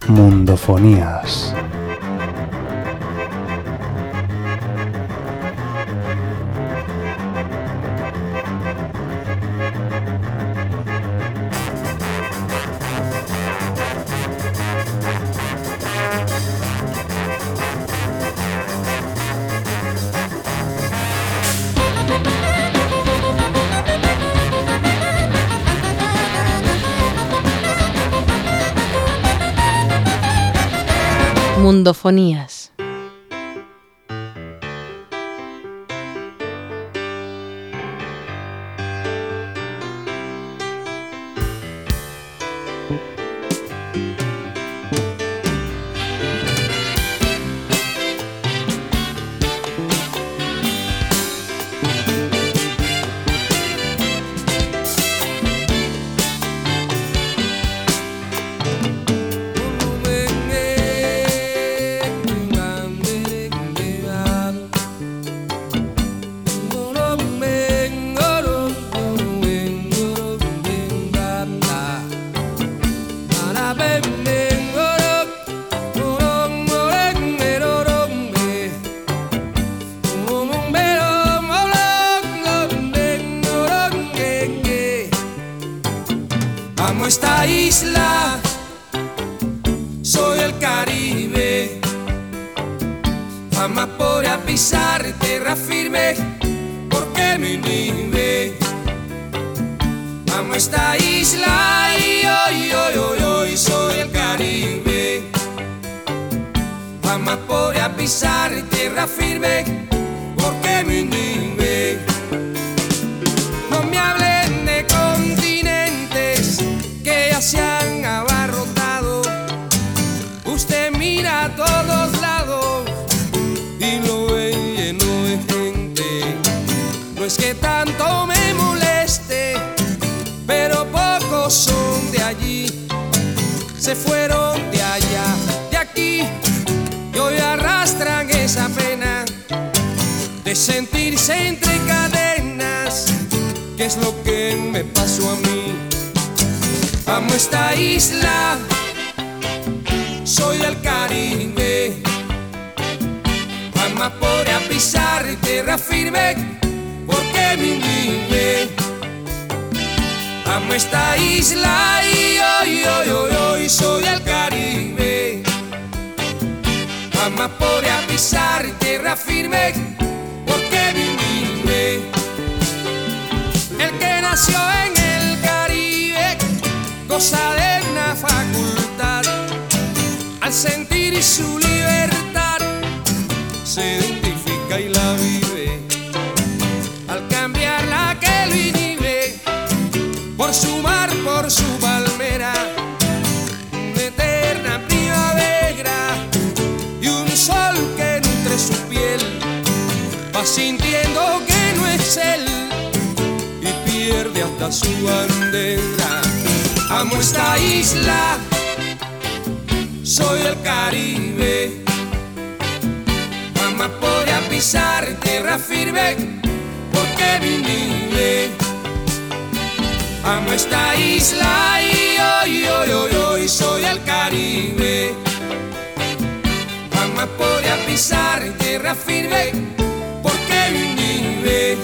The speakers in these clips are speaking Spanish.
Mundofonías. Mundofonías. Amo esta isla, soy el Caribe. Jamás podré pisar tierra firme porque me inhibe. Amo esta isla y hoy soy el Caribe. Jamás podré pisar tierra firme porque me inhibe. No me hablen de continentes que ya se han abarrotado. Usted mira a todos lados y lo ve lleno de gente. No es que tanto me moleste, pero pocos son de allí. Se fueron de allá, de aquí, y hoy arrastran esa pena de sentirse entre cadenas. ¿Qué es lo que me pasó a mí? Amo esta isla, soy el Caribe. Jamás podré pisar tierra firme porque me inhibe. Amo esta isla y hoy soy el Caribe. Jamás podré pisar tierra firme porque me inhibe. El que nació en el Caribe goza de una facultad. Al sentir su libertad se identifica y la vive. Al cambiar la que lo inhibe por su mar, por su palmera, una eterna primavera y un sol que nutre su piel, va sintiendo que no es él y pierde hasta su bandera. Amo esta isla, soy el Caribe. Jamás podré pisar tierra firme porque me inhibe. Amo esta isla y hoy soy el Caribe. Jamás podré pisar tierra firme porque me inhibe.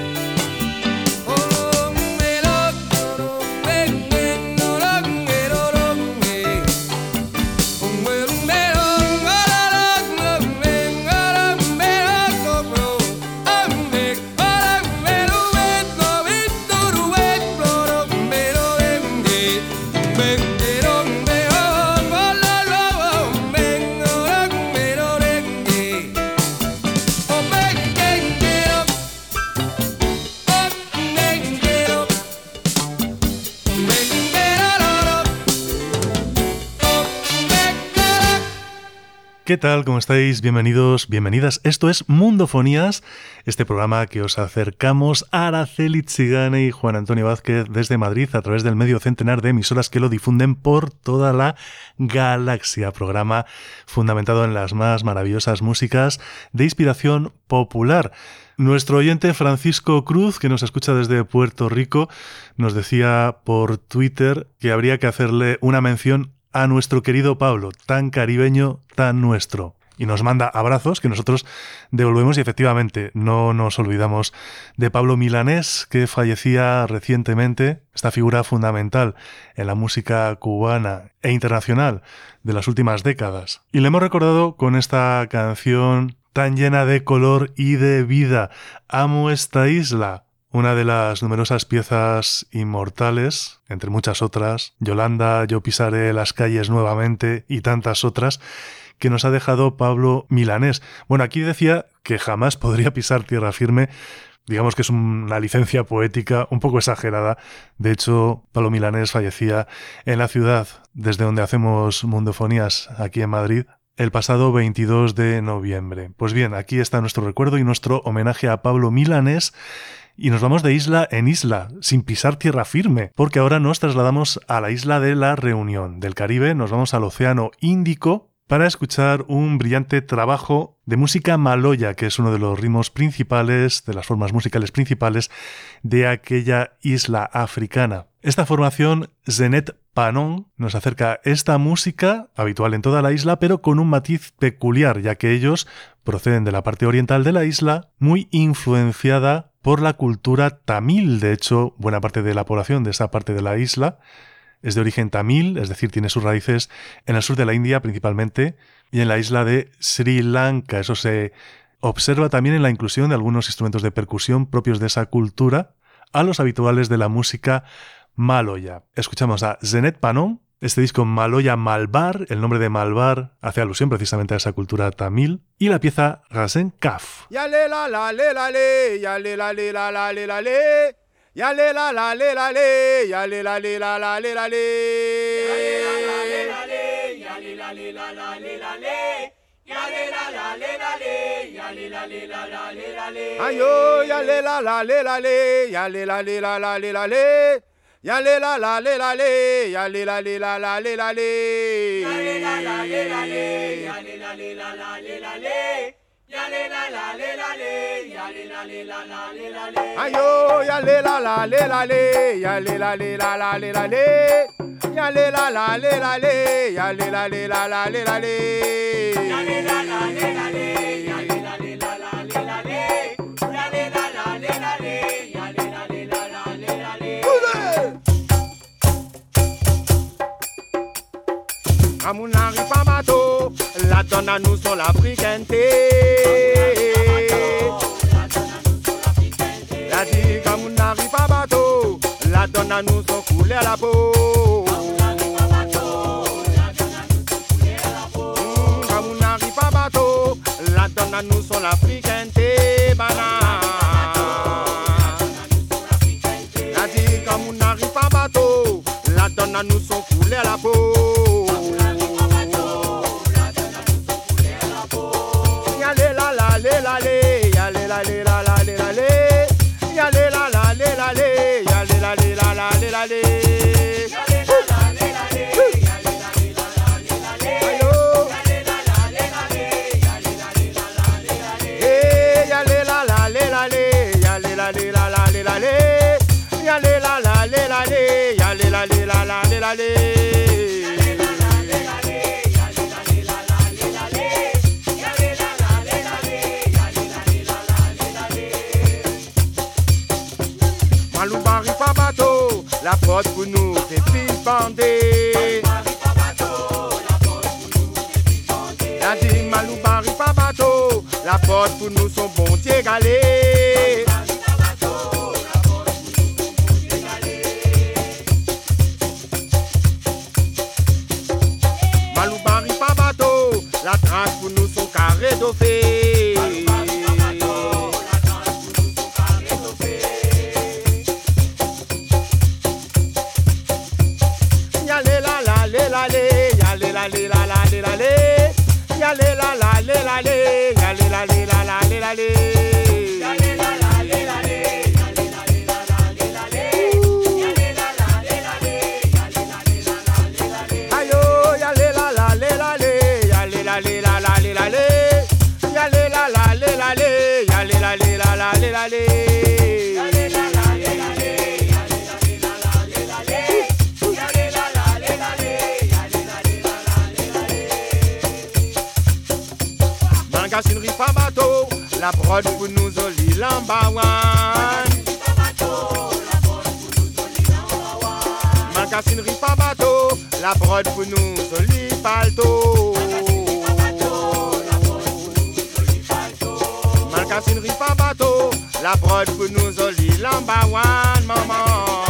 ¿Qué tal? ¿Cómo estáis? Bienvenidos, bienvenidas. Esto es Mundofonías, este programa que os acercamos a Araceli Txigane y Juan Antonio Vázquez desde Madrid a través del medio centenar de emisoras que lo difunden por toda la galaxia. Programa fundamentado en las más maravillosas músicas de inspiración popular. Nuestro oyente Francisco Cruz, que nos escucha desde Puerto Rico, nos decía por Twitter que habría que hacerle una mención a nuestro querido Pablo, tan caribeño, tan nuestro. Y nos manda abrazos que nosotros devolvemos y efectivamente no nos olvidamos de Pablo Milanés, que fallecía recientemente, esta figura fundamental en la música cubana e internacional de las últimas décadas. Y le hemos recordado con esta canción tan llena de color y de vida, Amo esta isla, una de las numerosas piezas inmortales, entre muchas otras, Yolanda, Yo pisaré las calles nuevamente y tantas otras, que nos ha dejado Pablo Milanés. Bueno, aquí decía que jamás podría pisar tierra firme. Digamos que es una licencia poética un poco exagerada. De hecho, Pablo Milanés fallecía en la ciudad desde donde hacemos mundofonías, aquí en Madrid, el pasado 22 de noviembre. Pues bien, aquí está nuestro recuerdo y nuestro homenaje a Pablo Milanés. Y nos vamos de isla en isla, sin pisar tierra firme, porque ahora nos trasladamos a la isla de La Reunión. Del Caribe nos vamos al Océano Índico para escuchar un brillante trabajo de música maloya, que es uno de los ritmos principales, de las formas musicales principales de aquella isla africana. Esta formación, Zenet Panon, nos acerca esta música, habitual en toda la isla, pero con un matiz peculiar, ya que ellos proceden de la parte oriental de la isla, muy influenciada por la cultura tamil. De hecho, buena parte de la población de esa parte de la isla es de origen tamil, es decir, tiene sus raíces en el sur de la India principalmente y en la isla de Sri Lanka. Eso se observa también en la inclusión de algunos instrumentos de percusión propios de esa cultura a los habituales de la música maloya. Escuchamos a Zenet Panon, este disco Maloya Malbar, el nombre de Malbar hace alusión precisamente a esa cultura tamil, y la pieza Rasen Kaf. Ya le la la le la le, ya le la le la la le la le. Ya le la la le la le, ya le la le la la le la le. Ya le la la le la le, ya le la le la la le la le. Ya le la la le la le, ya le la le la la le la le. Ayo, ya le la la le la le, ya le la le la la le la le. Ya le la la le la le, ya le la le la la le la le. Ya le la la le la le, ya le la le la la le la le. Ya le la la le la le, ya le la le la la le la le. Ayo, ya le la la le la le, ya le la le la la le la le. Ya le la la le la le, ya le la le la la le la le. Ya le la la le la le, ya le la le la la le la le. Ya le la la le la le, ya le la le la la le la le. Amunari Pamato, la donna nous sont l'africaine. La dit Amunari Pamato, la donna nous sont coulés à la peau. Amunari Pamato, la donna nous sont l'africaine. La dit Amunari Pamato, la donna nous sont coulés à la peau. Maloubari Pabato, la porte pour nous, c'est plus bandé. La dit Maloubari Pabato, la porte pour nous, son bon Dieu galé. Maloubari Pabato, la trace pour nous, son carré d'offé. Magasin Rifa Bateau, la prod pour nous oli lambawan. Magasin Rifa Bateau, la prod pour nous oli palto. Magasin Rifa Bateau, la prod pour nous oli lambawan, maman.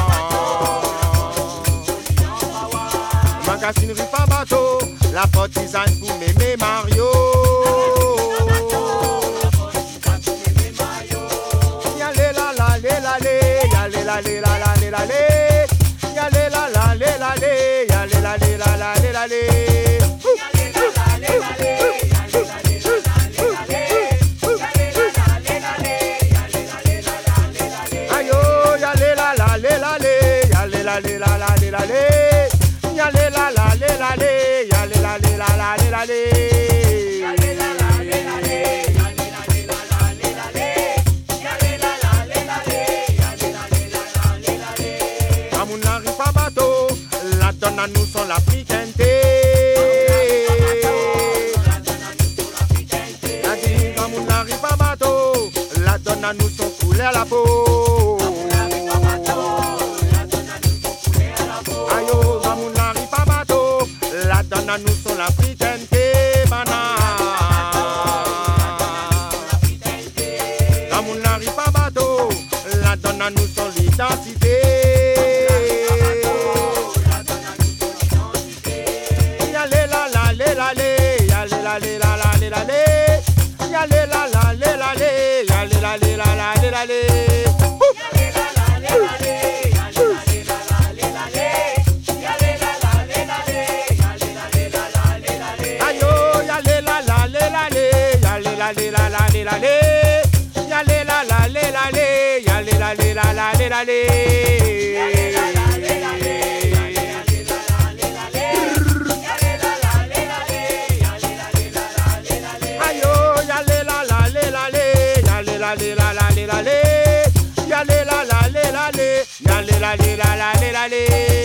Magasin Rifa Bateau, la partisane pour mémé Mario. Yale la la le la le, yale la le la la le la le, yale la la le la le, yale la le la la le la le. Ayo, yale la la le la le, yale la le la la le la le. Yale la la le la le, yale la le la la le la le. Yale la la le la le, yale la le la la le la le. Yale la la le la le, yale la le la la le la le. Amoun la rifa bateau, la donne à nous son l'africaine. Amoun la rifa bateau, la donne à nous son poulet à la peau. Nous sommes l'Africaine Kebana. Quand on n'arrive pas bateau, la donne à nous son l'identité. Yale la la le la le, yale la le la la le la le, yale la la le la le, yale la le la la le la le. Yale la la le la le, yale la la le la le, yale la le la la le la le. Yale la la le la le, yale la la le la le, yale la le la la le la le. Ayo, yale la la le la le, yale la le la la le la le, yale la la le la le, yale la le la la le la le.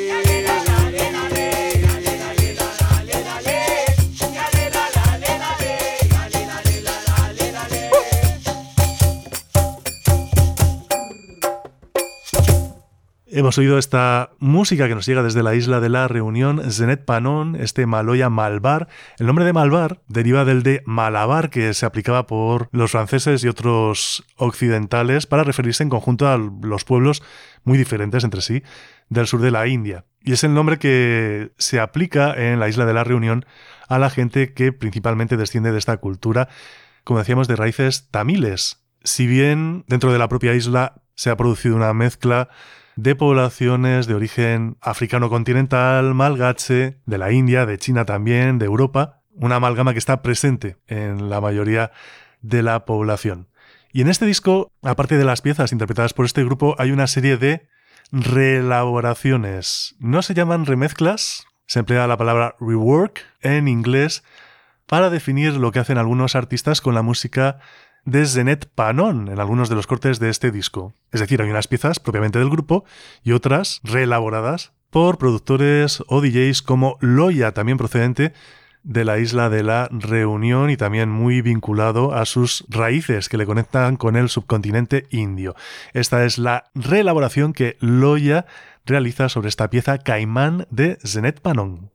Hemos oído esta música que nos llega desde la isla de la Reunión, Zenet Panon, este Maloya Malbar. El nombre de Malbar deriva del de Malabar, que se aplicaba por los franceses y otros occidentales para referirse en conjunto a los pueblos muy diferentes entre sí del sur de la India. Y es el nombre que se aplica en la isla de la Reunión a la gente que principalmente desciende de esta cultura, como decíamos, de raíces tamiles. Si bien dentro de la propia isla se ha producido una mezcla de poblaciones de origen africano continental, malgache, de la India, de China también, de Europa, una amalgama que está presente en la mayoría de la población. Y en este disco, aparte de las piezas interpretadas por este grupo, hay una serie de reelaboraciones. No se llaman remezclas, se emplea la palabra rework en inglés para definir lo que hacen algunos artistas con la música de Zenet Panon en algunos de los cortes de este disco. Es decir, hay unas piezas propiamente del grupo y otras reelaboradas por productores o DJs como Loya, también procedente de la isla de la Reunión y también muy vinculado a sus raíces que le conectan con el subcontinente indio. Esta es la reelaboración que Loya realiza sobre esta pieza Caimán de Zenet Panon.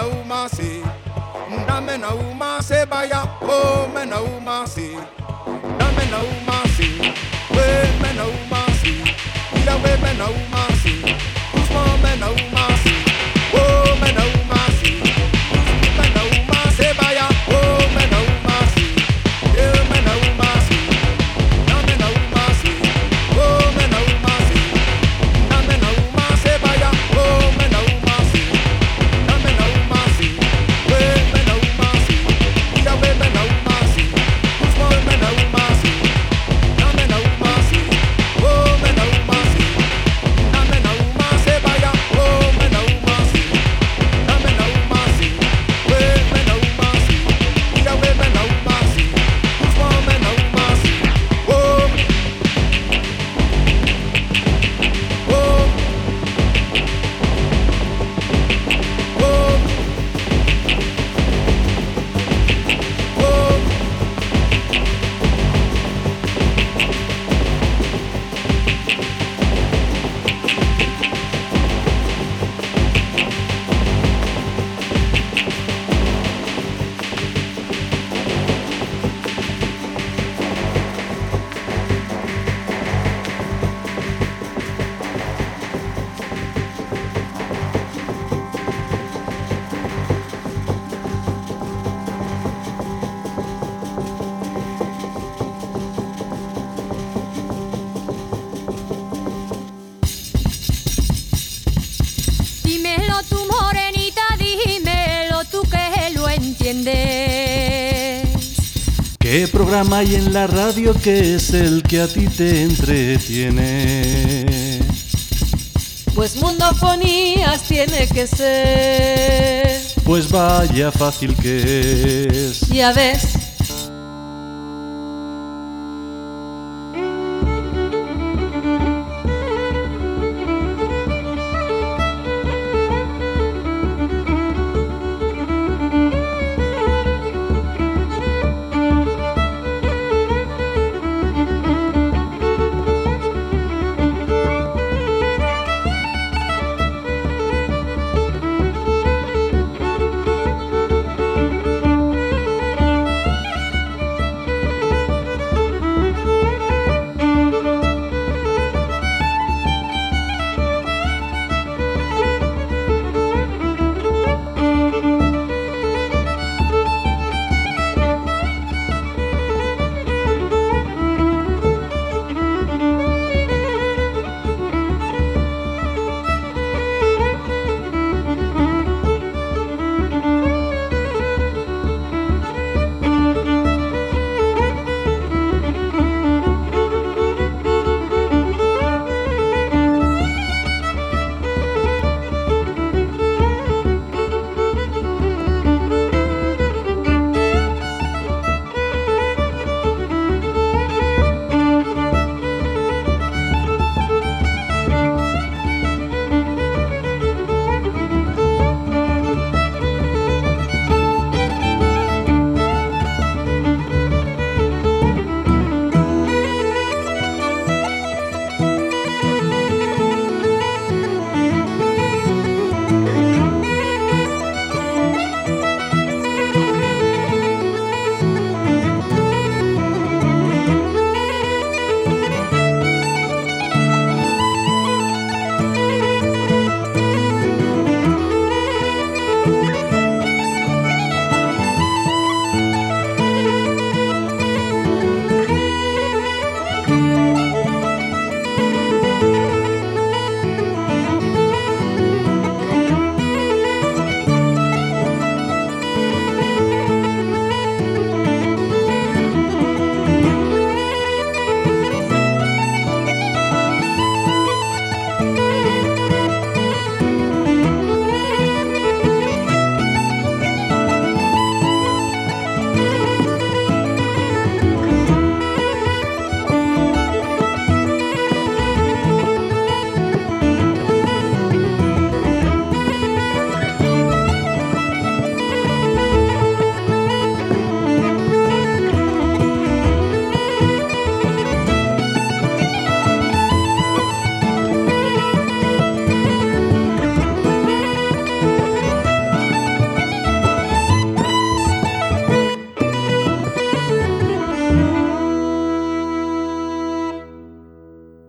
umasi, dame na umasi baya, oh me na umasi, dame na umasi, we me na umasi, ira we me na umasi, usmo me na umasi, oh me na umasi, me na umasi baya, oh me na umasi, me na umasi, dame na umasi, oh me na umasi, dame na umasi baya, oh me na umasi. ¿Qué programa hay en la radio que es el que a ti te entretiene? Pues Mundofonías tiene que ser. Pues vaya fácil que es. Ya ves.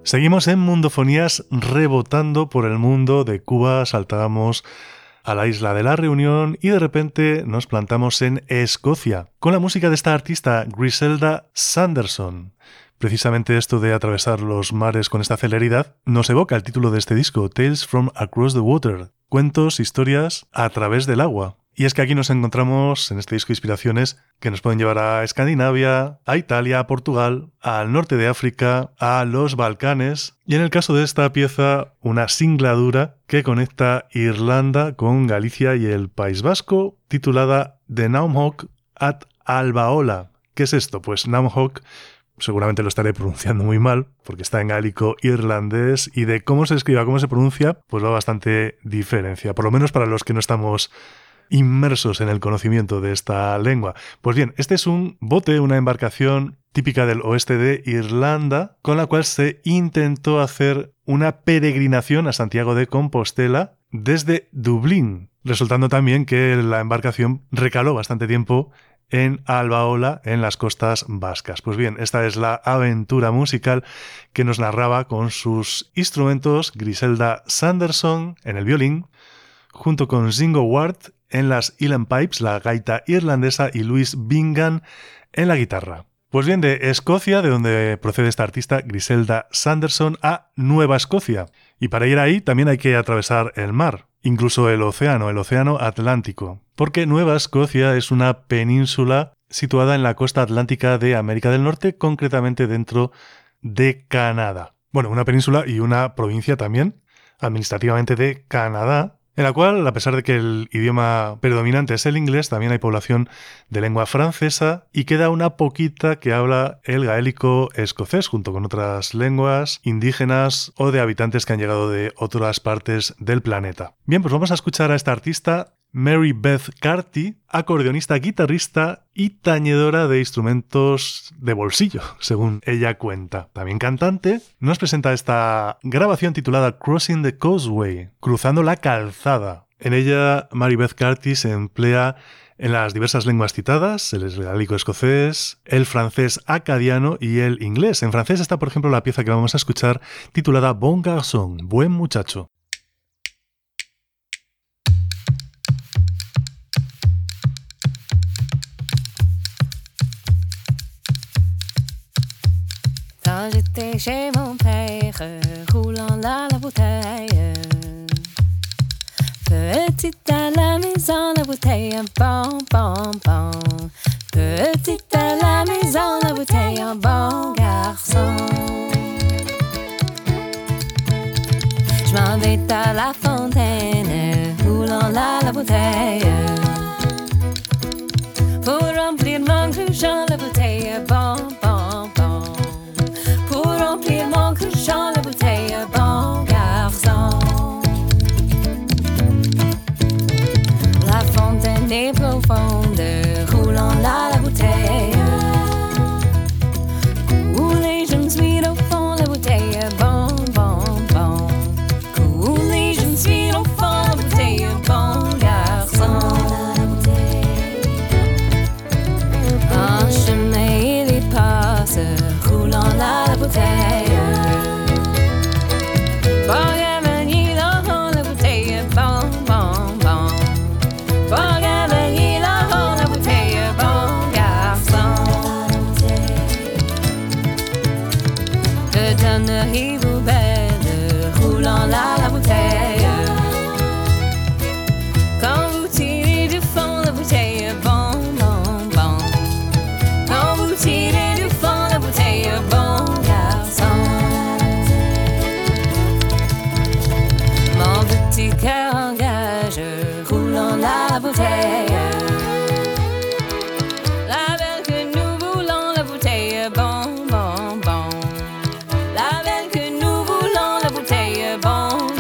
Seguimos en Mundofonías rebotando por el mundo. De Cuba saltábamos a la isla de la Reunión y de repente nos plantamos en Escocia con la música de esta artista Griselda Sanderson. Precisamente esto de atravesar los mares con esta celeridad nos evoca el título de este disco, Tales from Across the Water, cuentos, historias a través del agua. Y es que aquí nos encontramos en este disco inspiraciones que nos pueden llevar a Escandinavia, a Italia, a Portugal, al norte de África, a los Balcanes y en el caso de esta pieza una singladura que conecta Irlanda con Galicia y el País Vasco titulada The Naumhoek at Albaola. ¿Qué es esto? Pues Naumhoek seguramente lo estaré pronunciando muy mal porque está en gálico irlandés y de cómo se escribe a cómo se pronuncia pues va bastante diferencia, por lo menos para los que no estamos inmersos en el conocimiento de esta lengua. Pues bien, este es un bote, una embarcación típica del oeste de Irlanda, con la cual se intentó hacer una peregrinación a Santiago de Compostela desde Dublín, resultando también que la embarcación recaló bastante tiempo en Albaola, en las costas vascas. Pues bien, esta es la aventura musical que nos narraba con sus instrumentos Griselda Sanderson en el violín, junto con Zingo Ward en las Uilleann Pipes, la gaita irlandesa, y Louis Bingham en la guitarra. Pues bien, de Escocia, de donde procede esta artista Griselda Sanderson, a Nueva Escocia. Y para ir ahí también hay que atravesar el mar, incluso el océano Atlántico, porque Nueva Escocia es una península situada en la costa atlántica de América del Norte, concretamente dentro de Canadá. Bueno, una península y una provincia también, administrativamente de Canadá, en la cual, a pesar de que el idioma predominante es el inglés, también hay población de lengua francesa y queda una poquita que habla el gaélico escocés, junto con otras lenguas indígenas o de habitantes que han llegado de otras partes del planeta. Bien, pues vamos a escuchar a esta artista, Mary Beth Carty, acordeonista, guitarrista y tañedora de instrumentos de bolsillo, según ella cuenta. También cantante, nos presenta esta grabación titulada Crossing the Causeway, cruzando la calzada. En ella, Mary Beth Carty se emplea en las diversas lenguas citadas, el gaélico escocés, el francés acadiano y el inglés. En francés está, por ejemplo, la pieza que vamos a escuchar titulada Bon Garçon, Buen Muchacho. Quand j'étais chez mon père, roulant dans la bouteille, petite à la maison, la bouteille, un bon, bon, bon. Petite à la maison, la bouteille, un bon garçon. Je m'en vais à la fontaine, roulant dans la bouteille, pour remplir mon cruchon, la bouteille, bon, bon, bon. Pour remplir mon cruchon, la bouteille, bon garçon. La fontaine est profonde, roulant là la bouteille. Coulez, je me suis au fond, la bouteille, bon, bon, bon. Coulez, je me suis au fond, la bouteille, bon garçon. En chemin, il y passe, roulant là la bouteille. Bon gavanier, là, la bouteille, bon, bon, bon. Bon gavanier, là, la bouteille, bon garçon. Le tonnerie vous belle, roulant là la bouteille. Quand vous tirez du fond, la bouteille, bon, bon, bon. Quand vous tirez du fond, la bouteille, bon garçon. Mon petit cœur engage, roulant la bouteille. La belle que nous voulons, la bouteille, bon, bon, bon. La belle que nous voulons, la bouteille, bon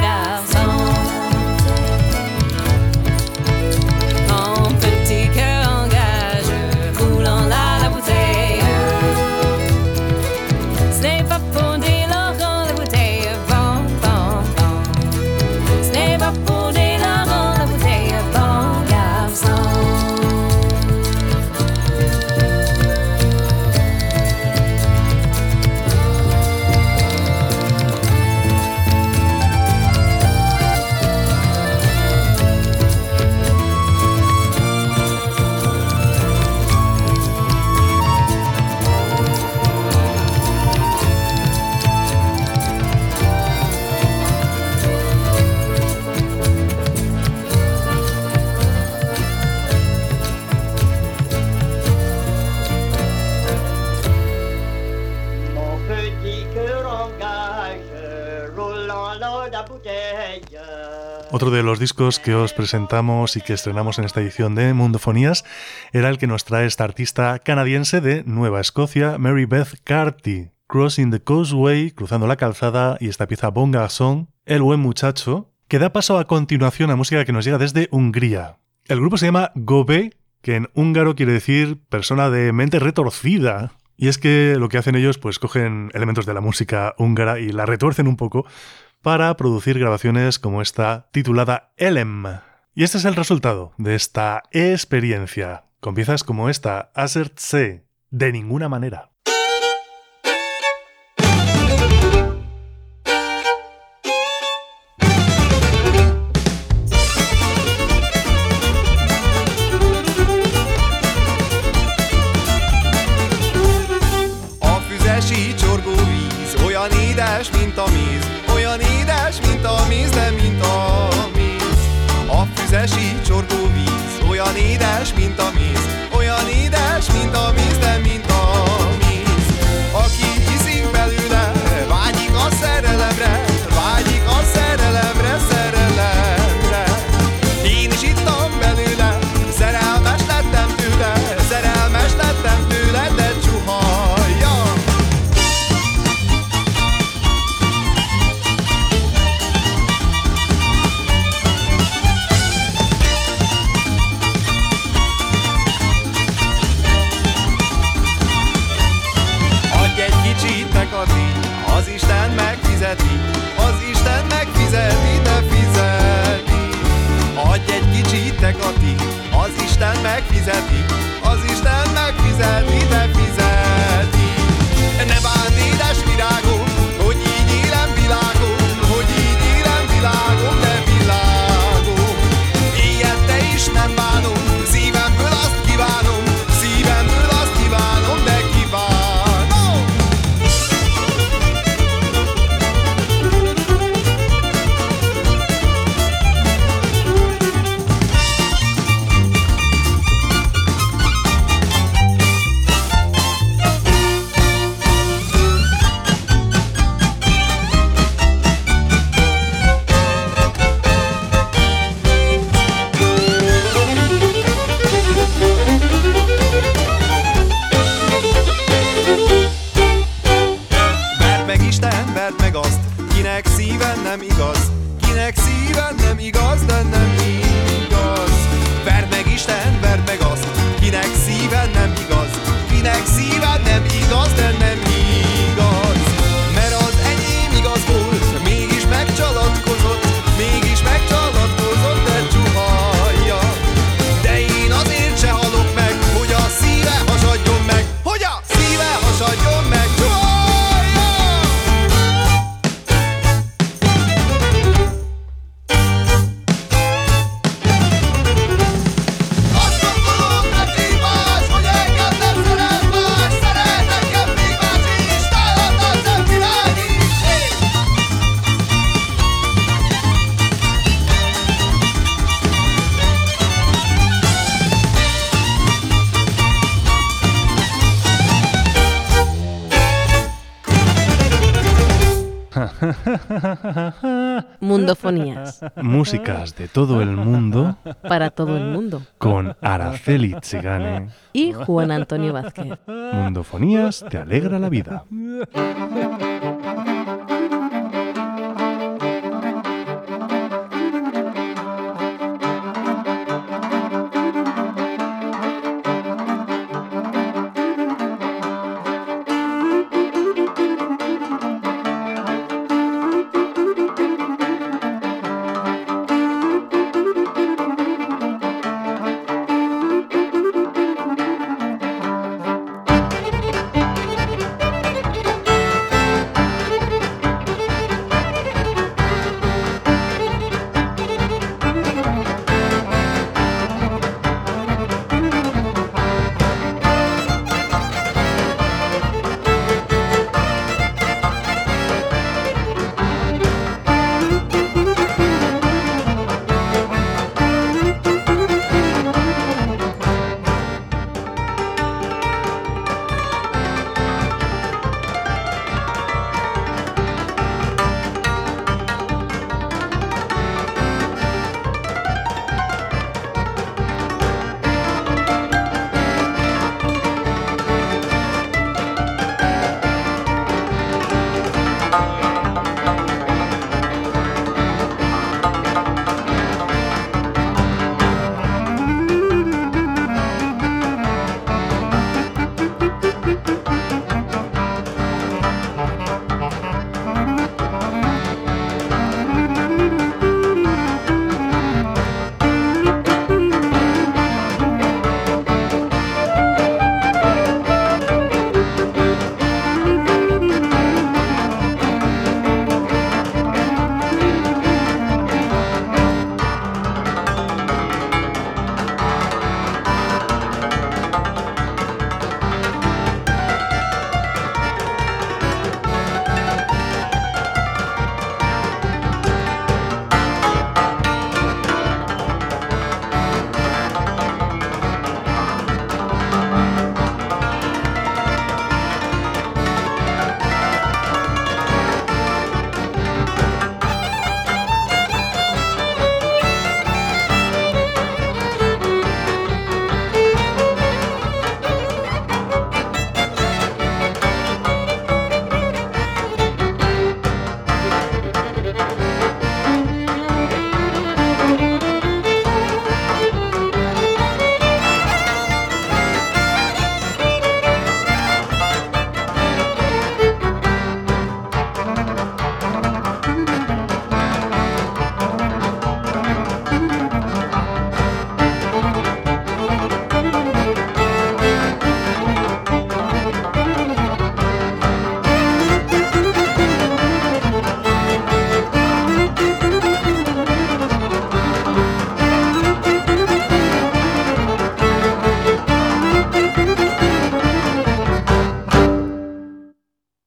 Otro de los discos que os presentamos y que estrenamos en esta edición de Mundofonías era el que nos trae esta artista canadiense de Nueva Escocia, Mary Beth Carty, Crossing the Causeway, Cruzando la Calzada, y esta pieza Bon Garçon, El Buen Muchacho, que da paso a continuación a música que nos llega desde Hungría. El grupo se llama Gobe, que en húngaro quiere decir persona de mente retorcida. Y es que lo que hacen ellos, pues cogen elementos de la música húngara y la retuercen un poco para producir grabaciones como esta titulada Elem. Y este es el resultado de esta experiencia, con piezas como esta, Asert C, de ninguna manera. Édes, mint a víz, olyan édes, mint a víz, de mint a víz. A füzesi csorgó víz, olyan édes, mint a víz, olyan édes, mint a víz, de mint a víz. Aki iszik belőle, vágyik a szerelemre, vágyik a szerelemre, szerelemre. Én is ittam belőle, szerelmes lettem tőle, szerelmes lettem tőle, de csuhajja. Az Isten megfizeti, az Isten megfizeti, de fizeti. Adj egy kicsit, te Kati, az Isten megfizeti, az Isten megfizeti, de fizeti. Ne bánt, édes virágom, hogy így élem világom, hogy így élem világom, de világom. Ilyet te is nem bánom, szívemből azt kívánom, szívemből azt kívánom, de kívánom. Kinek szíven nem igaz, kinek szíven nem igaz, de nem igaz. Verd meg Isten, verd meg azt, kinek szíven nem igaz, kinek szíven nem igaz, de nem igaz. Mert az enyém igaz volt, mégis megcsalatkozott, mégis megcsalatkozott, de csuhajja. De én azért se halok meg, hogy a szíve hasadjon meg, hogy a szíve hasadjon meg, csuhajja. Mundofonías. Músicas de todo el mundo. Para todo el mundo. Con Araceli Tzigane. Y Juan Antonio Vázquez. Mundofonías te alegra la vida.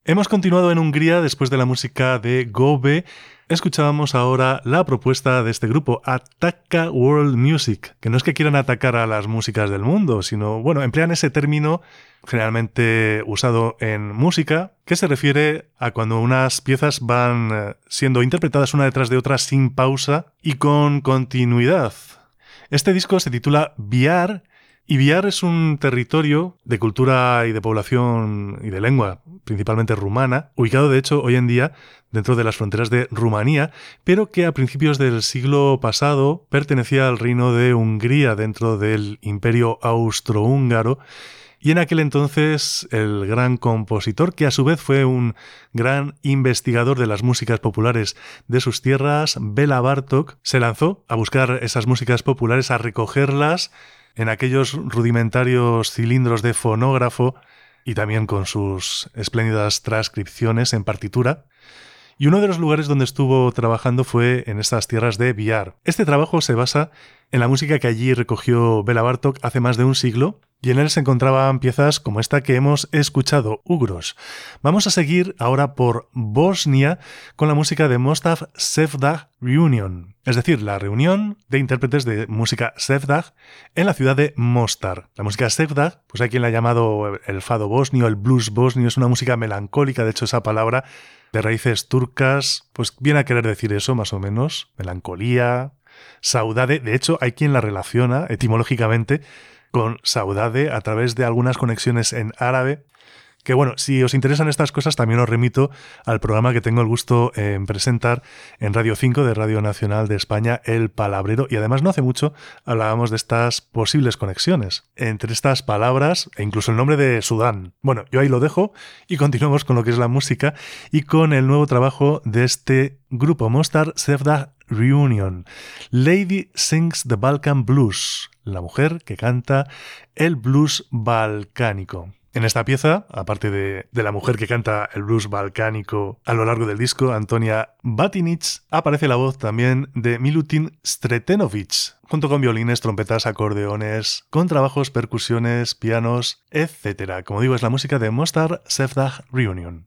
Hemos continuado en Hungría después de la música de Gobe. Escuchábamos ahora la propuesta de este grupo, Attacca World Music, que no es que quieran atacar a las músicas del mundo, sino, bueno, emplean ese término generalmente usado en música, que se refiere a cuando unas piezas van siendo interpretadas una detrás de otra sin pausa y con continuidad. Este disco se titula Bihar, y Bihar es un territorio de cultura y de población y de lengua, principalmente rumana, ubicado de hecho hoy en día dentro de las fronteras de Rumanía, pero que a principios del siglo pasado pertenecía al reino de Hungría dentro del Imperio Austrohúngaro, y en aquel entonces el gran compositor, que a su vez fue un gran investigador de las músicas populares de sus tierras, Béla Bartók, se lanzó a buscar esas músicas populares, a recogerlas en aquellos rudimentarios cilindros de fonógrafo y también con sus espléndidas transcripciones en partitura. Y uno de los lugares donde estuvo trabajando fue en estas tierras de Bihar. Este trabajo se basa en la música que allí recogió Béla Bartók hace más de un siglo, y en él se encontraban piezas como esta que hemos escuchado, Ugros. Vamos a seguir ahora por Bosnia con la música de Mostar Sevdah Reunion, es decir, la reunión de intérpretes de música Sevdah en la ciudad de Mostar. La música Sevdah, pues hay quien la ha llamado el fado bosnio, el blues bosnio, es una música melancólica, de hecho esa palabra de raíces turcas, pues viene a querer decir eso más o menos, melancolía, saudade. De hecho, hay quien la relaciona etimológicamente con saudade a través de algunas conexiones en árabe, que bueno, si os interesan estas cosas también os remito al programa que tengo el gusto en presentar en Radio 5 de Radio Nacional de España, El Palabrero, y además no hace mucho hablábamos de estas posibles conexiones entre estas palabras e incluso el nombre de Sudán. Bueno, yo ahí lo dejo y continuamos con lo que es la música y con el nuevo trabajo de este grupo, Mostar Sevdah Reunion. Lady Sings the Balkan Blues, la mujer que canta el blues balcánico. En esta pieza, aparte de la mujer que canta el blues balcánico a lo largo del disco, Antonia Batinic, aparece la voz también de Milutin Sretenovic, junto con violines, trompetas, acordeones, contrabajos, percusiones, pianos, etc. Como digo, es la música de Mostar Sevdah Reunion.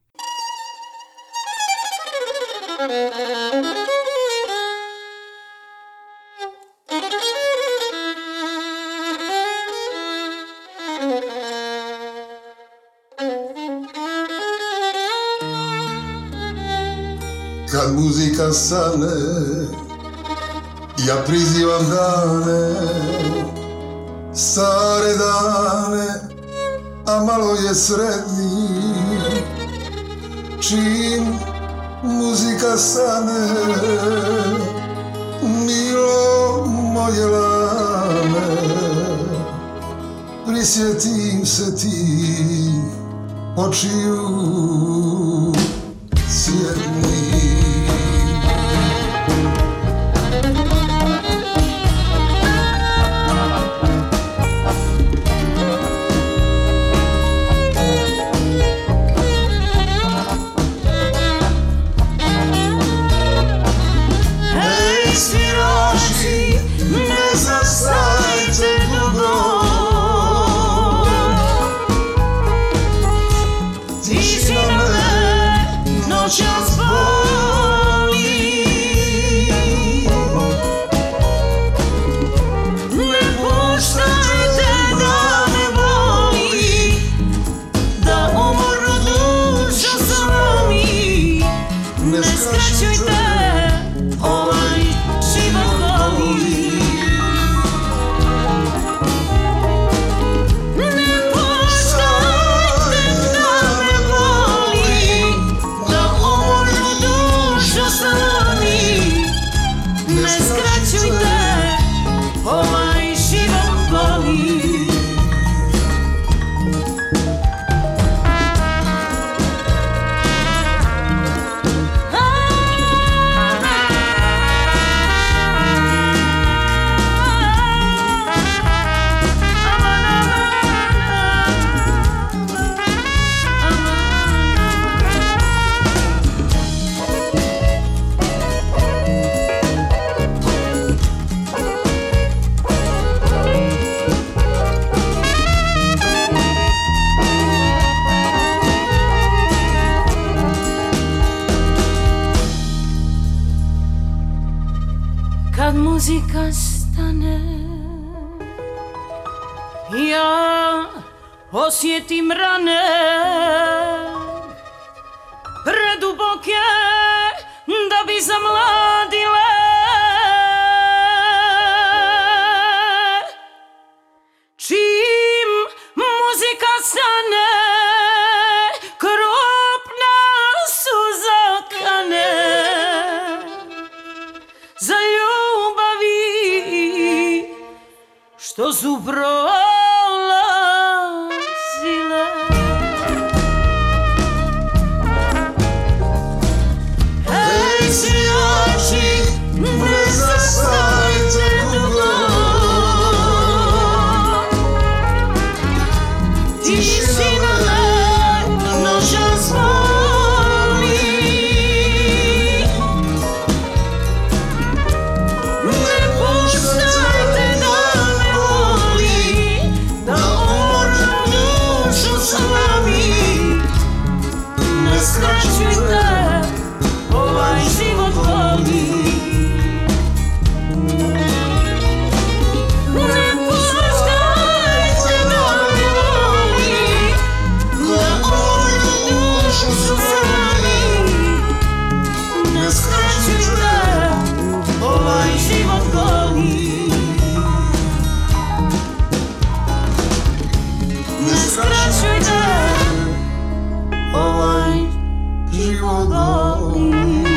Kad muzika stane, ja prizivam dane, stare dane, a malo je srednji. Čim muzika stane, milo moje lane, prisjetim se tih očiju sjednih. Muzika stane, ja osjetim rane preduboke da bi zamladile. Čim muzika stane, krupna suza kane za ljubavi što su prolazile. Hej, sinoći, ne zastajte dugo, tišina me noćas voli. Ne puštajte da me voli, da umornu dušu slami. Ne skraćujte, ovaj život voli. Ne puštajte da me voli, da umornu dušu slami. Ne skraćujte, ovaj život voli. Ne skraćujte, ovaj život voli.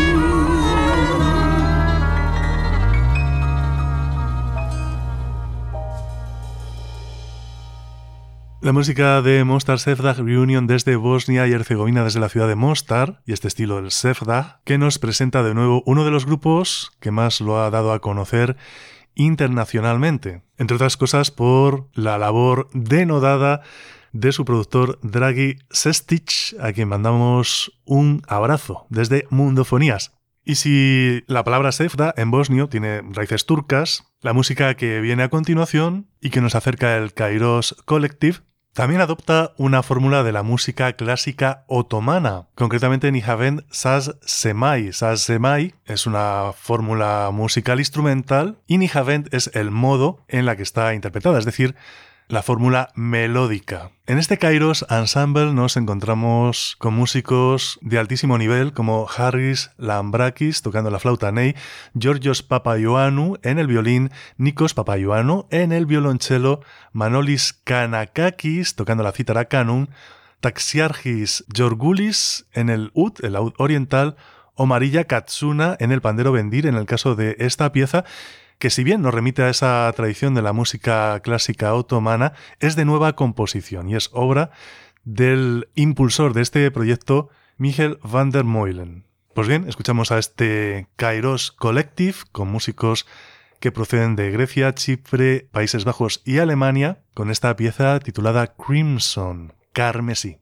La música de Mostar Sevdah Reunion desde Bosnia y Herzegovina, desde la ciudad de Mostar, y este estilo, el Sevdah, que nos presenta de nuevo uno de los grupos que más lo ha dado a conocer internacionalmente, entre otras cosas por la labor denodada de su productor Dragi Sestic, a quien mandamos un abrazo desde Mundofonías. Y si la palabra Sevdah en bosnio tiene raíces turcas, la música que viene a continuación y que nos acerca el Kairos Collective también adopta una fórmula de la música clásica otomana, concretamente Nihavend Saz Semai. Saz Semai es una fórmula musical instrumental y Nihavend es el modo en la que está interpretada, es decir, la fórmula melódica. En este Kairos Ensemble nos encontramos con músicos de altísimo nivel como Harris Lambrakis tocando la flauta ney, Georgios Papaioannou en el violín, Nikos Papaioannou en el violonchelo, Manolis Kanakakis tocando la cítara kanun, Taxiarchis Georgoulis en el oud oriental, o Marilla Katsuna en el pandero bendir en el caso de esta pieza, que si bien nos remite a esa tradición de la música clásica otomana, es de nueva composición y es obra del impulsor de este proyecto, Michael van der Meulen. Pues bien, escuchamos a este Kairos Collective con músicos que proceden de Grecia, Chipre, Países Bajos y Alemania, con esta pieza titulada Crimson, Carmesí.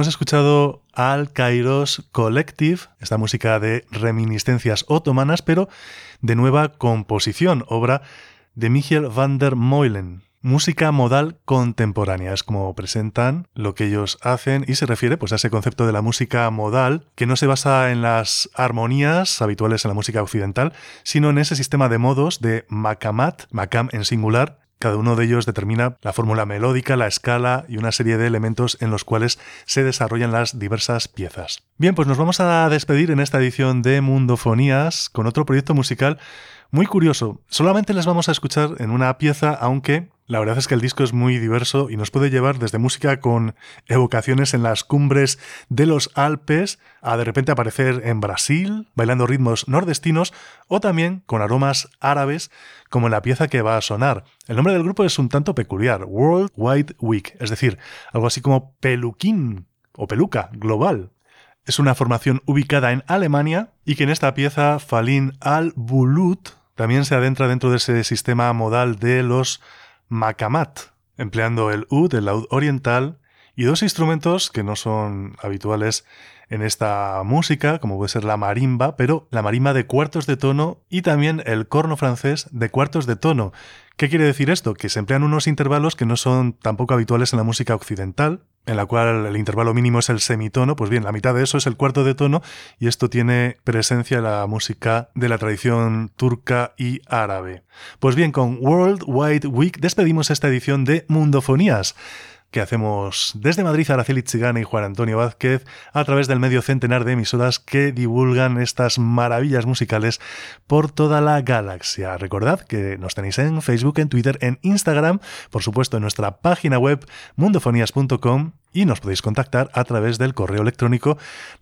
Hemos escuchado al Kairos Collective, esta música de reminiscencias otomanas, pero de nueva composición, obra de Michiel van der Meulen. Música modal contemporánea es como presentan lo que ellos hacen y se refiere pues a ese concepto de la música modal que no se basa en las armonías habituales en la música occidental, sino en ese sistema de modos de maqamat, maqam en singular. Cada uno de ellos determina la fórmula melódica, la escala y una serie de elementos en los cuales se desarrollan las diversas piezas. Bien, pues nos vamos a despedir en esta edición de Mundofonías con otro proyecto musical muy curioso. Solamente les vamos a escuchar en una pieza, aunque la verdad es que el disco es muy diverso y nos puede llevar desde música con evocaciones en las cumbres de los Alpes a de repente aparecer en Brasil, bailando ritmos nordestinos, o también con aromas árabes, como en la pieza que va a sonar. El nombre del grupo es un tanto peculiar, World Wide Week, es decir, algo así como peluquín o peluca global. Es una formación ubicada en Alemania y que en esta pieza Falin al-Bulut también se adentra dentro de ese sistema modal de los maqamat, empleando el ud, el laúd oriental, y dos instrumentos que no son habituales en esta música, como puede ser la marimba, pero la marimba de cuartos de tono y también el corno francés de cuartos de tono. ¿Qué quiere decir esto? Que se emplean unos intervalos que no son tampoco habituales en la música occidental, en la cual el intervalo mínimo es el semitono. Pues bien, la mitad de eso es el cuarto de tono y esto tiene presencia en la música de la tradición turca y árabe. Pues bien, con World Wide Week despedimos esta edición de Mundofonías, que hacemos desde Madrid, Araceli Chigane y Juan Antonio Vázquez, a través del medio centenar de emisoras que divulgan estas maravillas musicales por toda la galaxia. Recordad que nos tenéis en Facebook, en Twitter, en Instagram, por supuesto en nuestra página web mundofonías.com, y nos podéis contactar a través del correo electrónico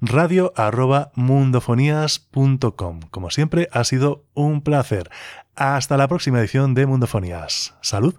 radio@mundofonías.com. Como siempre, ha sido un placer. Hasta la próxima edición de Mundofonías. ¡Salud!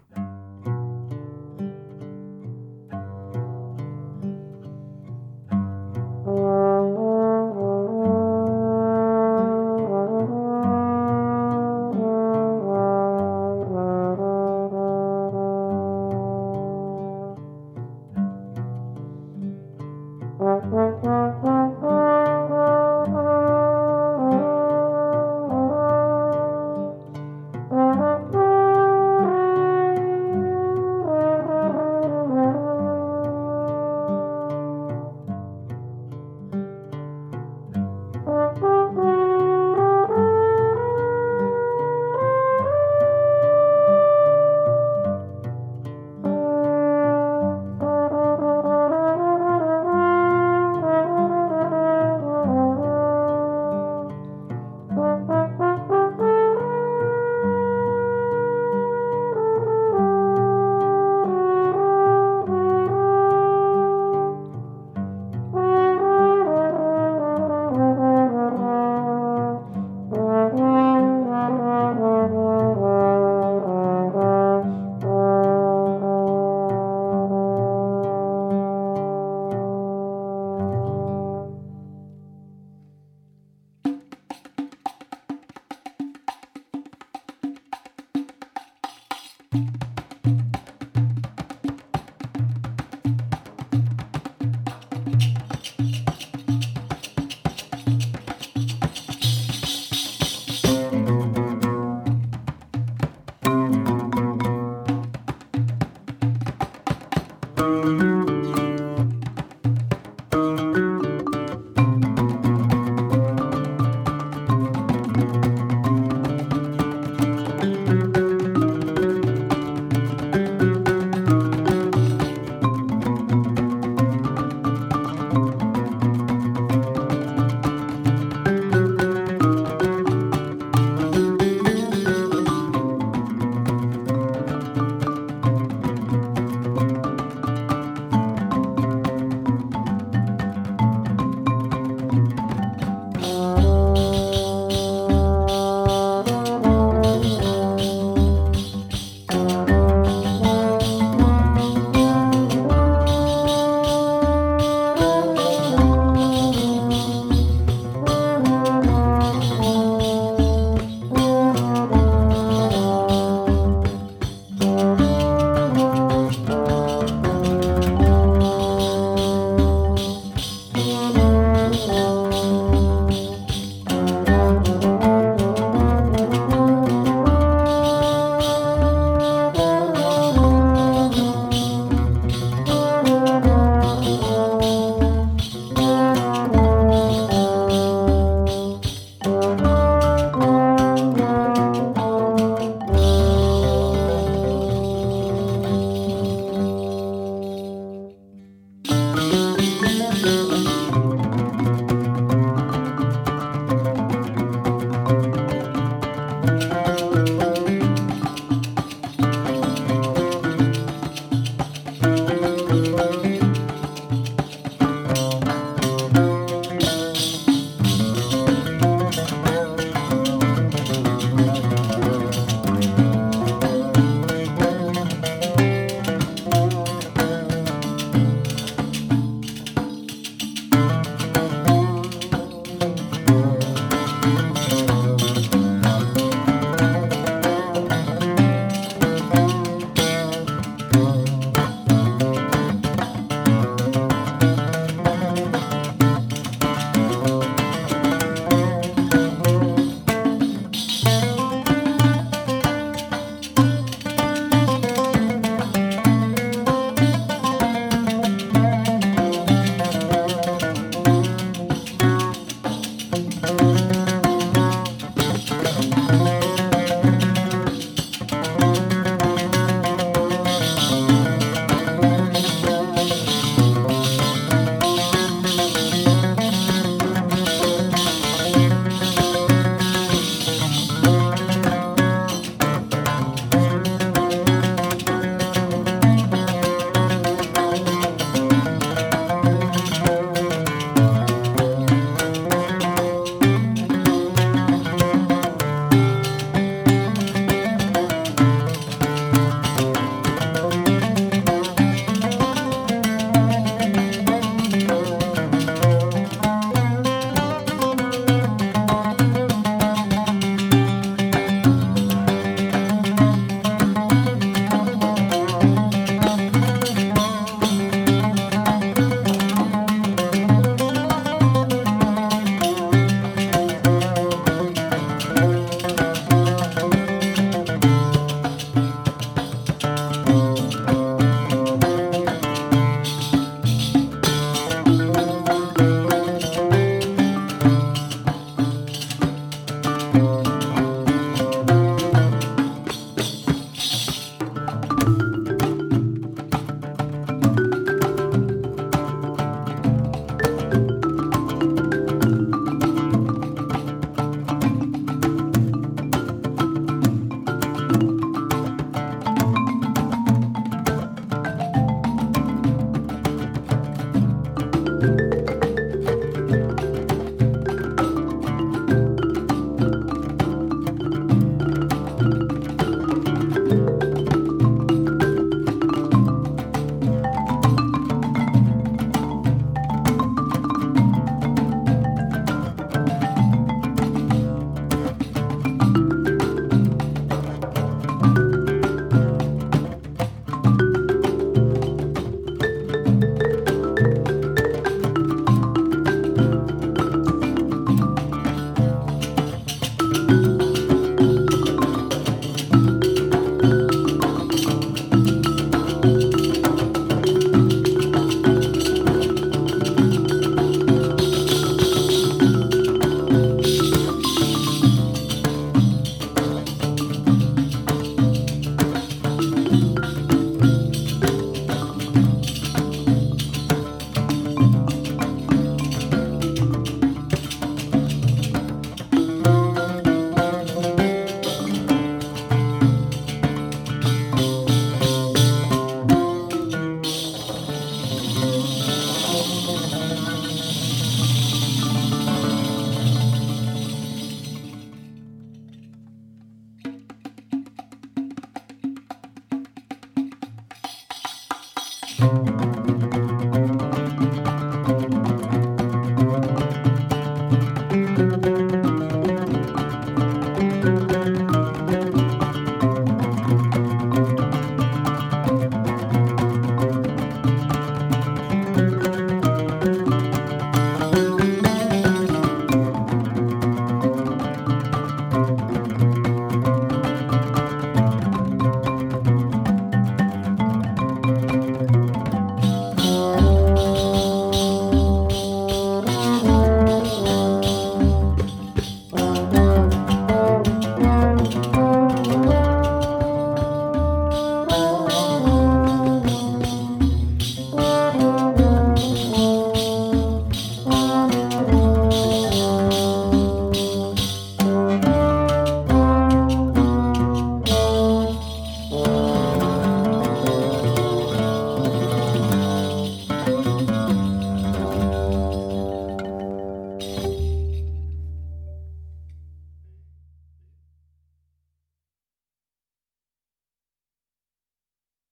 Thank